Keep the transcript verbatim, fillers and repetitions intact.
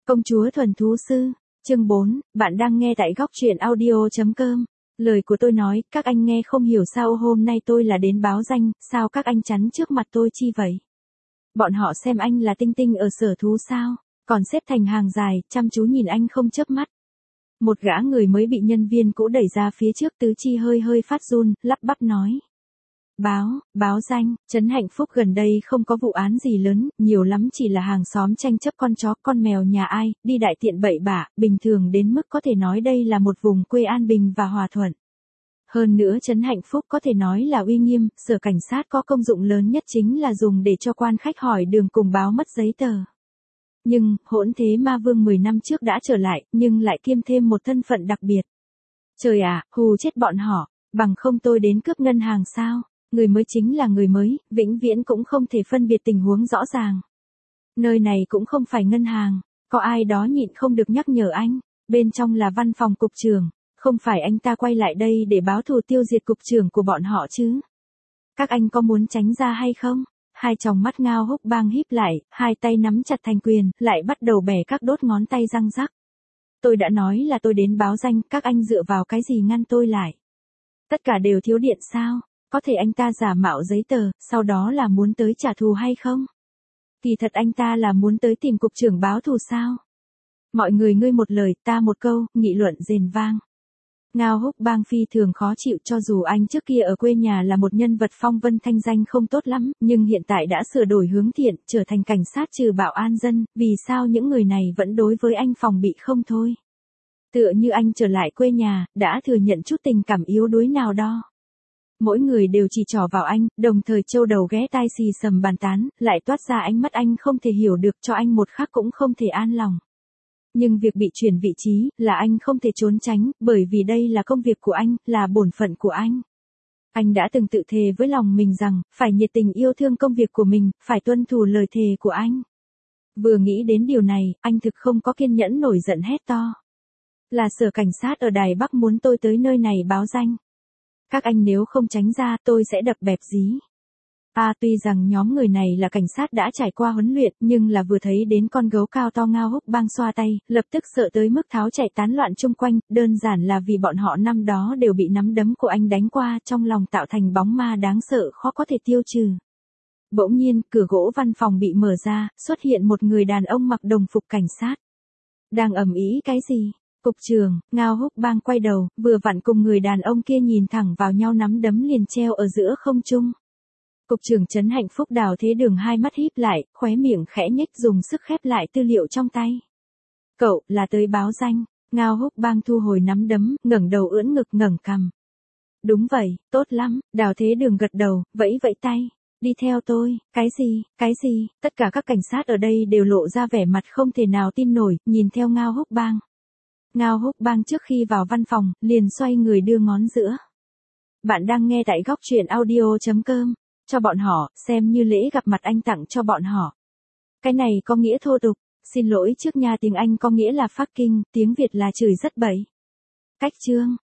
Công chúa thuần thú sư, chương bốn, bạn đang nghe tại góc truyện audio.com. Lời của tôi nói, các anh nghe không hiểu sao hôm nay tôi là đến báo danh, sao các anh chắn trước mặt tôi chi vậy? Bọn họ xem anh là tinh tinh ở sở thú sao, còn xếp thành hàng dài, chăm chú nhìn anh không chớp mắt. Một gã người mới bị nhân viên cũ đẩy ra phía trước, tứ chi hơi hơi phát run, lắp bắp nói. Báo, báo danh, Trấn Hạnh Phúc gần đây không có vụ án gì lớn, nhiều lắm chỉ là hàng xóm tranh chấp con chó, con mèo nhà ai, đi đại tiện bậy bạ, bình thường đến mức có thể nói đây là một vùng quê an bình và hòa thuận. Hơn nữa Trấn Hạnh Phúc có thể nói là uy nghiêm, sở cảnh sát có công dụng lớn nhất chính là dùng để cho quan khách hỏi đường cùng báo mất giấy tờ. Nhưng, hỗn thế ma vương mười năm trước đã trở lại, nhưng lại kiêm thêm một thân phận đặc biệt. Trời ạ, hù chết bọn họ, bằng không tôi đến cướp ngân hàng sao? Người mới chính là người mới, vĩnh viễn cũng không thể phân biệt tình huống rõ ràng. Nơi này cũng không phải ngân hàng, có ai đó nhịn không được nhắc nhở anh, bên trong là văn phòng cục trưởng, không phải anh ta quay lại đây để báo thù tiêu diệt cục trưởng của bọn họ chứ. Các anh có muốn tránh ra hay không? Hai tròng mắt Ngao Húc Bang híp lại, hai tay nắm chặt thành quyền, lại bắt đầu bẻ các đốt ngón tay răng rắc. Tôi đã nói là tôi đến báo danh, các anh dựa vào cái gì ngăn tôi lại? Tất cả đều thiếu điện sao? Có thể anh ta giả mạo giấy tờ, sau đó là muốn tới trả thù hay không? Kỳ thật anh ta là muốn tới tìm cục trưởng báo thù sao? Mọi người ngươi một lời, ta một câu, nghị luận rền vang. Ngao Húc Bang phi thường khó chịu, cho dù anh trước kia ở quê nhà là một nhân vật phong vân thanh danh không tốt lắm, nhưng hiện tại đã sửa đổi hướng thiện, trở thành cảnh sát trừ bạo an dân, vì sao những người này vẫn đối với anh phòng bị không thôi? Tựa như anh trở lại quê nhà, đã thừa nhận chút tình cảm yếu đuối nào đó. Mỗi người đều chỉ trỏ vào anh, đồng thời châu đầu ghé tai xì sầm bàn tán, lại toát ra ánh mắt anh không thể hiểu được, cho anh một khắc cũng không thể an lòng. Nhưng việc bị chuyển vị trí, là anh không thể trốn tránh, bởi vì đây là công việc của anh, là bổn phận của anh. Anh đã từng tự thề với lòng mình rằng, phải nhiệt tình yêu thương công việc của mình, phải tuân thủ lời thề của anh. Vừa nghĩ đến điều này, anh thực không có kiên nhẫn nổi giận hét to. Là sở cảnh sát ở Đài Bắc muốn tôi tới nơi này báo danh. Các anh nếu không tránh ra, tôi sẽ đập bẹp dí. À, tuy rằng nhóm người này là cảnh sát đã trải qua huấn luyện, nhưng là vừa thấy đến con gấu cao to Ngao Húc Bang xoa tay, lập tức sợ tới mức tháo chạy tán loạn chung quanh, đơn giản là vì bọn họ năm đó đều bị nắm đấm của anh đánh qua, trong lòng tạo thành bóng ma đáng sợ khó có thể tiêu trừ. Bỗng nhiên, cửa gỗ văn phòng bị mở ra, xuất hiện một người đàn ông mặc đồng phục cảnh sát. Đang ầm ĩ cái gì? Cục trưởng, Ngao Húc Bang quay đầu, vừa vặn cùng người đàn ông kia nhìn thẳng vào nhau, nắm đấm liền treo ở giữa không trung. Cục trưởng Trấn Hạnh Phúc Đào Thế Đường hai mắt híp lại, khóe miệng khẽ nhếch, dùng sức khép lại tư liệu trong tay. Cậu, là tới báo danh. Ngao Húc Bang thu hồi nắm đấm, ngẩng đầu ưỡn ngực ngẩng cằm. Đúng vậy, tốt lắm, Đào Thế Đường gật đầu, vẫy vẫy tay. Đi theo tôi. Cái gì, cái gì, tất cả các cảnh sát ở đây đều lộ ra vẻ mặt không thể nào tin nổi, nhìn theo Ngao Húc Bang. Ngao Húc Bang trước khi vào văn phòng, liền xoay người đưa ngón giữa. Bạn đang nghe tại góc truyện audio.com, cho bọn họ, xem như lễ gặp mặt anh tặng cho bọn họ. Cái này có nghĩa thô tục, xin lỗi trước nha, tiếng Anh có nghĩa là fucking, tiếng Việt là chửi rất bậy. Cách chương,